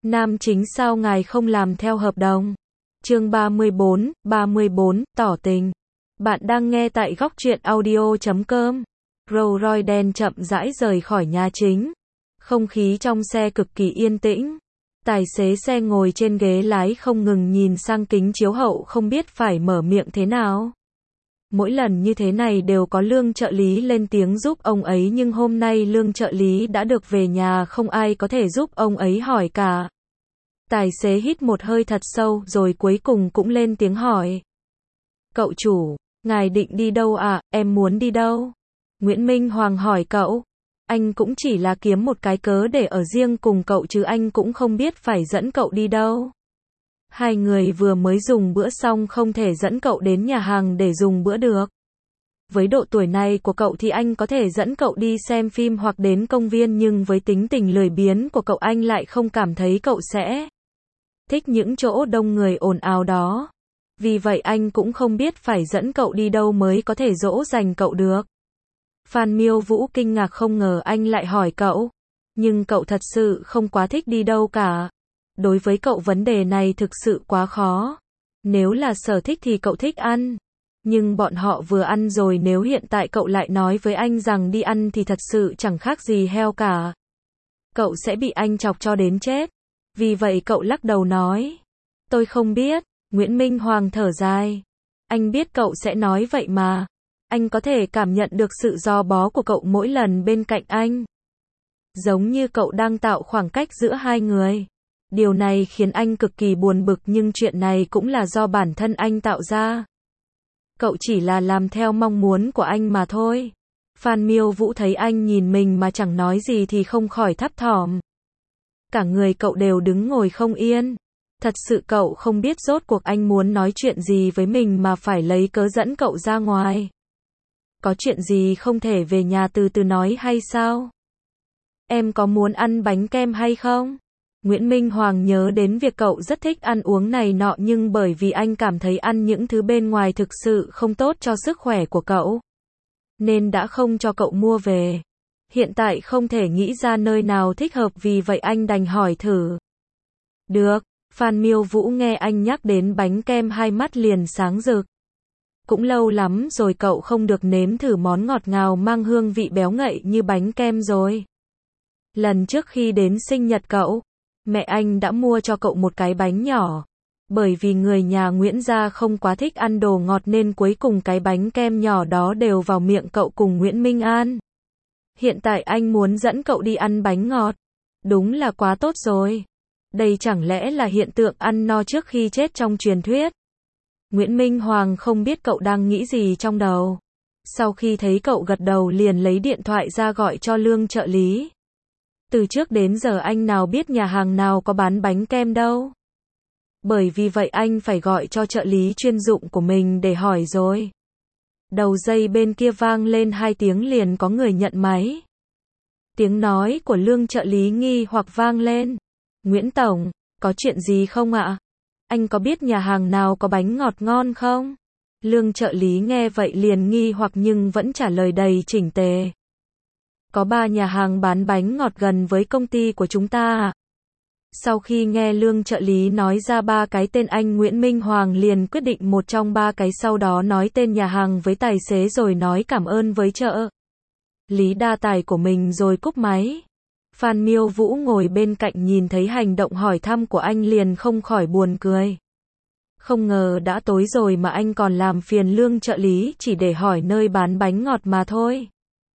Nam chính sao ngài không làm theo hợp đồng? Chương 34, tỏ tình. Bạn đang nghe tại góc truyện audio.com. Rolls Royce đen chậm rãi rời khỏi nhà chính. Không khí trong xe cực kỳ yên tĩnh. Tài xế xe ngồi trên ghế lái không ngừng nhìn sang kính chiếu hậu không biết phải mở miệng thế nào. Mỗi lần như thế này đều có Lương trợ lý lên tiếng giúp ông ấy, nhưng hôm nay Lương trợ lý đã được về nhà, không ai có thể giúp ông ấy hỏi cả. Tài xế hít một hơi thật sâu rồi cuối cùng cũng lên tiếng hỏi. Cậu chủ, ngài định đi đâu ạ? Em muốn đi đâu? Nguyễn Minh Hoàng hỏi cậu. Anh cũng chỉ là kiếm một cái cớ để ở riêng cùng cậu chứ anh cũng không biết phải dẫn cậu đi đâu. Hai người vừa mới dùng bữa xong, không thể dẫn cậu đến nhà hàng để dùng bữa được. Với độ tuổi này của cậu thì anh có thể dẫn cậu đi xem phim hoặc đến công viên, nhưng với tính tình lười biếng của cậu anh lại không cảm thấy cậu sẽ thích những chỗ đông người ồn ào đó. Vì vậy anh cũng không biết phải dẫn cậu đi đâu mới có thể dỗ dành cậu được. Phan Miêu Vũ kinh ngạc không ngờ anh lại hỏi cậu. Nhưng cậu thật sự không quá thích đi đâu cả. Đối với cậu vấn đề này thực sự quá khó. Nếu là sở thích thì cậu thích ăn. Nhưng bọn họ vừa ăn rồi, nếu hiện tại cậu lại nói với anh rằng đi ăn thì thật sự chẳng khác gì heo cả. Cậu sẽ bị anh chọc cho đến chết. Vì vậy cậu lắc đầu nói. Tôi không biết. Nguyễn Minh Hoàng thở dài. Anh biết cậu sẽ nói vậy mà. Anh có thể cảm nhận được sự gò bó của cậu mỗi lần bên cạnh anh. Giống như cậu đang tạo khoảng cách giữa hai người. Điều này khiến anh cực kỳ buồn bực, nhưng chuyện này cũng là do bản thân anh tạo ra. Cậu chỉ là làm theo mong muốn của anh mà thôi. Phan Miêu Vũ thấy anh nhìn mình mà chẳng nói gì thì không khỏi thấp thỏm. Cả người cậu đều đứng ngồi không yên. Thật sự cậu không biết rốt cuộc anh muốn nói chuyện gì với mình mà phải lấy cớ dẫn cậu ra ngoài. Có chuyện gì không thể về nhà từ từ nói hay sao? Em có muốn ăn bánh kem hay không? Nguyễn Minh Hoàng nhớ đến việc cậu rất thích ăn uống này nọ, nhưng bởi vì anh cảm thấy ăn những thứ bên ngoài thực sự không tốt cho sức khỏe của cậu, nên đã không cho cậu mua về. Hiện tại không thể nghĩ ra nơi nào thích hợp, vì vậy anh đành hỏi thử. Được. Phan Miêu Vũ nghe anh nhắc đến bánh kem, hai mắt liền sáng rực. Cũng lâu lắm rồi cậu không được nếm thử món ngọt ngào mang hương vị béo ngậy như bánh kem rồi. Lần trước khi đến sinh nhật cậu, mẹ anh đã mua cho cậu một cái bánh nhỏ. Bởi vì người nhà Nguyễn gia không quá thích ăn đồ ngọt nên cuối cùng cái bánh kem nhỏ đó đều vào miệng cậu cùng Nguyễn Minh An. Hiện tại anh muốn dẫn cậu đi ăn bánh ngọt. Đúng là quá tốt rồi. Đây chẳng lẽ là hiện tượng ăn no trước khi chết trong truyền thuyết? Nguyễn Minh Hoàng không biết cậu đang nghĩ gì trong đầu. Sau khi thấy cậu gật đầu liền lấy điện thoại ra gọi cho Lương trợ lý. Từ trước đến giờ anh nào biết nhà hàng nào có bán bánh kem đâu. Bởi vì vậy anh phải gọi cho trợ lý chuyên dụng của mình để hỏi rồi. Đầu dây bên kia vang lên 2 tiếng liền có người nhận máy. Tiếng nói của Lương trợ lý nghi hoặc vang lên. Nguyễn Tổng, có chuyện gì không ạ? Anh có biết nhà hàng nào có bánh ngọt ngon không? Lương trợ lý nghe vậy liền nghi hoặc nhưng vẫn trả lời đầy chỉnh tề. Có 3 nhà hàng bán bánh ngọt gần với công ty của chúng ta ạ. Sau khi nghe Lương trợ lý nói ra 3 cái tên, anh Nguyễn Minh Hoàng liền quyết định một trong 3 cái, sau đó nói tên nhà hàng với tài xế rồi nói cảm ơn với trợ lý đa tài của mình rồi cúp máy. Phan Miêu Vũ ngồi bên cạnh nhìn thấy hành động hỏi thăm của anh liền không khỏi buồn cười. Không ngờ đã tối rồi mà anh còn làm phiền Lương trợ lý chỉ để hỏi nơi bán bánh ngọt mà thôi.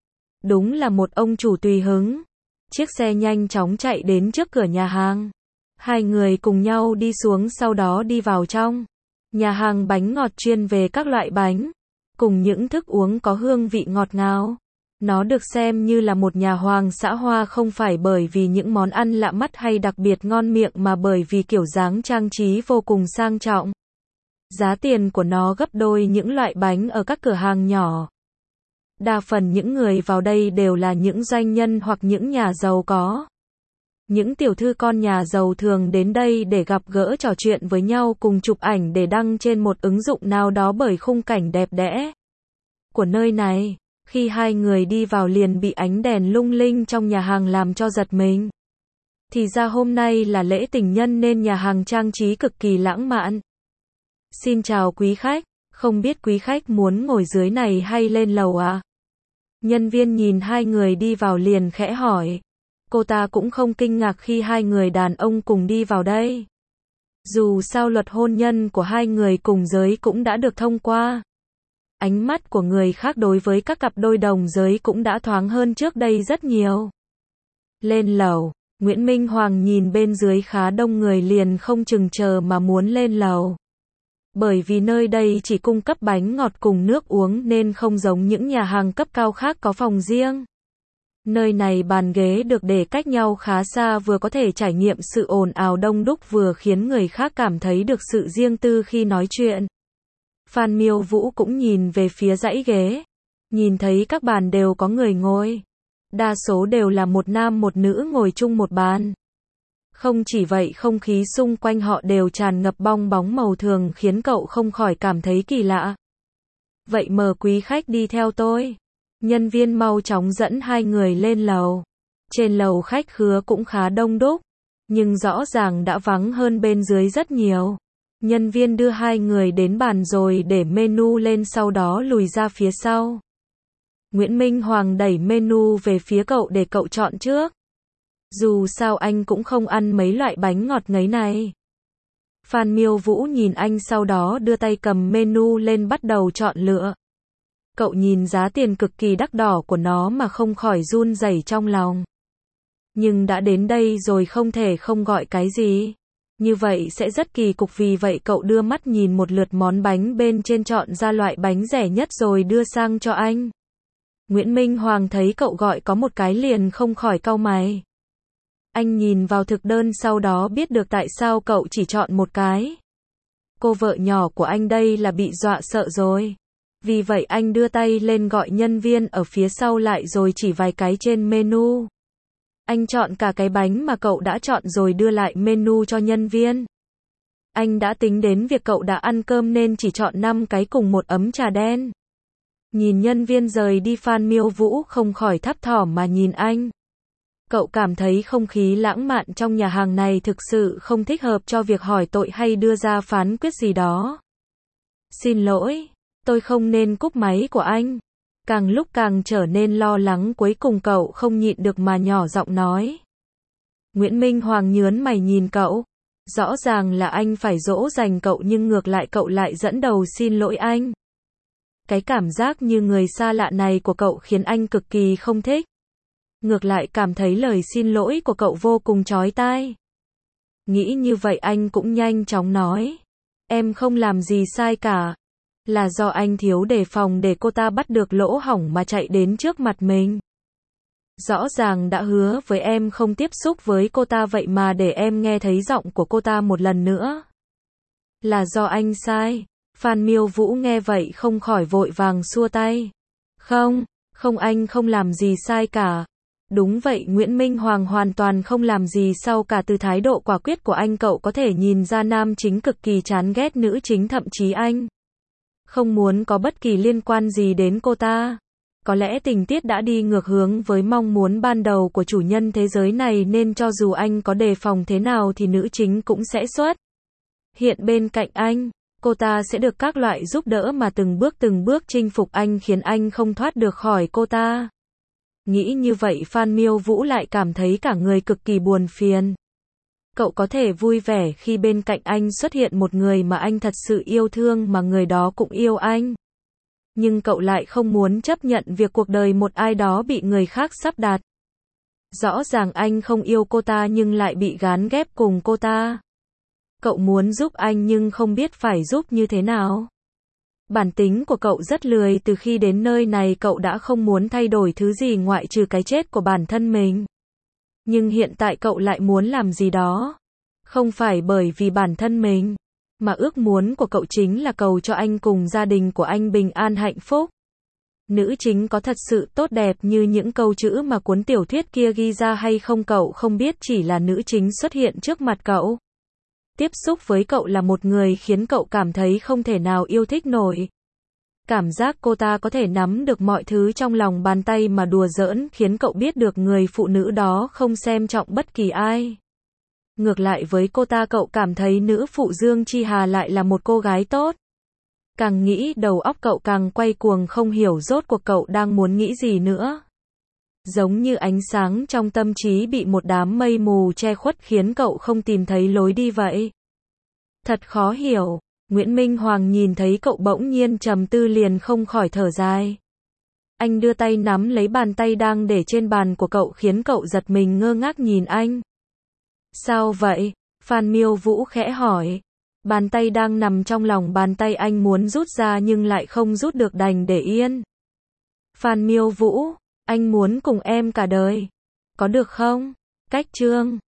Đúng là một ông chủ tùy hứng. Chiếc xe nhanh chóng chạy đến trước cửa nhà hàng. Hai người cùng nhau đi xuống, sau đó đi vào trong. Nhà hàng bánh ngọt chuyên về các loại bánh, cùng những thức uống có hương vị ngọt ngào. Nó được xem như là một nhà hoàng xã hoa, không phải bởi vì những món ăn lạ mắt hay đặc biệt ngon miệng mà bởi vì kiểu dáng trang trí vô cùng sang trọng. Giá tiền của nó gấp đôi những loại bánh ở các cửa hàng nhỏ. Đa phần những người vào đây đều là những doanh nhân hoặc những nhà giàu có. Những tiểu thư con nhà giàu thường đến đây để gặp gỡ, trò chuyện với nhau, cùng chụp ảnh để đăng trên một ứng dụng nào đó bởi khung cảnh đẹp đẽ của nơi này. Khi hai người đi vào liền bị ánh đèn lung linh trong nhà hàng làm cho giật mình. Thì ra hôm nay là lễ tình nhân nên nhà hàng trang trí cực kỳ lãng mạn. Xin chào quý khách, không biết quý khách muốn ngồi dưới này hay lên lầu à? Nhân viên nhìn hai người đi vào liền khẽ hỏi. Cô ta cũng không kinh ngạc khi hai người đàn ông cùng đi vào đây. Dù sao luật hôn nhân của hai người cùng giới cũng đã được thông qua. Ánh mắt của người khác đối với các cặp đôi đồng giới cũng đã thoáng hơn trước đây rất nhiều. Lên lầu, Nguyễn Minh Hoàng nhìn bên dưới khá đông người liền không chừng chờ mà muốn lên lầu. Bởi vì nơi đây chỉ cung cấp bánh ngọt cùng nước uống nên không giống những nhà hàng cấp cao khác có phòng riêng. Nơi này bàn ghế được để cách nhau khá xa, vừa có thể trải nghiệm sự ồn ào đông đúc vừa khiến người khác cảm thấy được sự riêng tư khi nói chuyện. Phan Miêu Vũ cũng nhìn về phía dãy ghế. Nhìn thấy các bàn đều có người ngồi. Đa số đều là một nam một nữ ngồi chung một bàn. Không chỉ vậy, không khí xung quanh họ đều tràn ngập bong bóng màu thường khiến cậu không khỏi cảm thấy kỳ lạ. Vậy mời quý khách đi theo tôi. Nhân viên mau chóng dẫn hai người lên lầu. Trên lầu khách khứa cũng khá đông đúc, nhưng rõ ràng đã vắng hơn bên dưới rất nhiều. Nhân viên đưa hai người đến bàn rồi để menu lên, sau đó lùi ra phía sau. Nguyễn Minh Hoàng đẩy menu về phía cậu để cậu chọn trước. Dù sao anh cũng không ăn mấy loại bánh ngọt ngấy này. Phan Miêu Vũ nhìn anh sau đó đưa tay cầm menu lên bắt đầu chọn lựa. Cậu nhìn giá tiền cực kỳ đắt đỏ của nó mà không khỏi run rẩy trong lòng. Nhưng đã đến đây rồi không thể không gọi cái gì. Như vậy sẽ rất kỳ cục, vì vậy cậu đưa mắt nhìn một lượt món bánh bên trên, chọn ra loại bánh rẻ nhất rồi đưa sang cho anh. Nguyễn Minh Hoàng thấy cậu gọi có một cái liền không khỏi cau mày. Anh nhìn vào thực đơn sau đó biết được tại sao cậu chỉ chọn một cái. Cô vợ nhỏ của anh đây là bị dọa sợ rồi. Vì vậy anh đưa tay lên gọi nhân viên ở phía sau lại rồi chỉ vài cái trên menu. Anh chọn cả cái bánh mà cậu đã chọn rồi đưa lại menu cho nhân viên. Anh đã tính đến việc cậu đã ăn cơm nên chỉ chọn 5 cái cùng một ấm trà đen. Nhìn nhân viên rời đi, Phan Miêu Vũ không khỏi thấp thỏm mà nhìn anh. Cậu cảm thấy không khí lãng mạn trong nhà hàng này thực sự không thích hợp cho việc hỏi tội hay đưa ra phán quyết gì đó. Xin lỗi, tôi không nên cúp máy của anh. Càng lúc càng trở nên lo lắng, cuối cùng cậu không nhịn được mà nhỏ giọng nói. Nguyễn Minh Hoàng nhớn mày nhìn cậu. Rõ ràng là anh phải dỗ dành cậu nhưng ngược lại cậu lại dẫn đầu xin lỗi anh. Cái cảm giác như người xa lạ này của cậu khiến anh cực kỳ không thích. Ngược lại cảm thấy lời xin lỗi của cậu vô cùng chói tai. Nghĩ như vậy anh cũng nhanh chóng nói. Em không làm gì sai cả. Là do anh thiếu đề phòng để cô ta bắt được lỗ hổng mà chạy đến trước mặt mình. Rõ ràng đã hứa với em không tiếp xúc với cô ta, vậy mà để em nghe thấy giọng của cô ta một lần nữa. Là do anh sai. Phan Miêu Vũ nghe vậy không khỏi vội vàng xua tay. Không anh không làm gì sai cả. Đúng vậy, Nguyễn Minh Hoàng hoàn toàn không làm gì sao cả. Từ thái độ quả quyết của anh cậu có thể nhìn ra nam chính cực kỳ chán ghét nữ chính, thậm chí anh không muốn có bất kỳ liên quan gì đến cô ta. Có lẽ tình tiết đã đi ngược hướng với mong muốn ban đầu của chủ nhân thế giới này nên cho dù anh có đề phòng thế nào thì nữ chính cũng sẽ xuất hiện bên cạnh anh. Cô ta sẽ được các loại giúp đỡ mà từng bước chinh phục anh, khiến anh không thoát được khỏi cô ta. Nghĩ như vậy Phan Miêu Vũ lại cảm thấy cả người cực kỳ buồn phiền. Cậu có thể vui vẻ khi bên cạnh anh xuất hiện một người mà anh thật sự yêu thương, mà người đó cũng yêu anh. Nhưng cậu lại không muốn chấp nhận việc cuộc đời một ai đó bị người khác sắp đặt. Rõ ràng anh không yêu cô ta nhưng lại bị gán ghép cùng cô ta. Cậu muốn giúp anh nhưng không biết phải giúp như thế nào. Bản tính của cậu rất lười, từ khi đến nơi này cậu đã không muốn thay đổi thứ gì ngoại trừ cái chết của bản thân mình. Nhưng hiện tại cậu lại muốn làm gì đó. Không phải bởi vì bản thân mình, mà ước muốn của cậu chính là cầu cho anh cùng gia đình của anh bình an hạnh phúc. Nữ chính có thật sự tốt đẹp như những câu chữ mà cuốn tiểu thuyết kia ghi ra hay không cậu không biết, chỉ là nữ chính xuất hiện trước mặt cậu. Tiếp xúc với cậu là một người khiến cậu cảm thấy không thể nào yêu thích nổi. Cảm giác cô ta có thể nắm được mọi thứ trong lòng bàn tay mà đùa giỡn khiến cậu biết được người phụ nữ đó không xem trọng bất kỳ ai. Ngược lại với cô ta, cậu cảm thấy nữ phụ Dương Chi Hà lại là một cô gái tốt. Càng nghĩ đầu óc cậu càng quay cuồng, không hiểu rốt cuộc cậu đang muốn nghĩ gì nữa. Giống như ánh sáng trong tâm trí bị một đám mây mù che khuất khiến cậu không tìm thấy lối đi vậy. Thật khó hiểu. Nguyễn Minh Hoàng nhìn thấy cậu bỗng nhiên trầm tư liền không khỏi thở dài. Anh đưa tay nắm lấy bàn tay đang để trên bàn của cậu khiến cậu giật mình ngơ ngác nhìn anh. Sao vậy? Phan Miêu Vũ khẽ hỏi. Bàn tay đang nằm trong lòng bàn tay anh muốn rút ra nhưng lại không rút được đành để yên. Phan Miêu Vũ, anh muốn cùng em cả đời. Có được không? Cách chương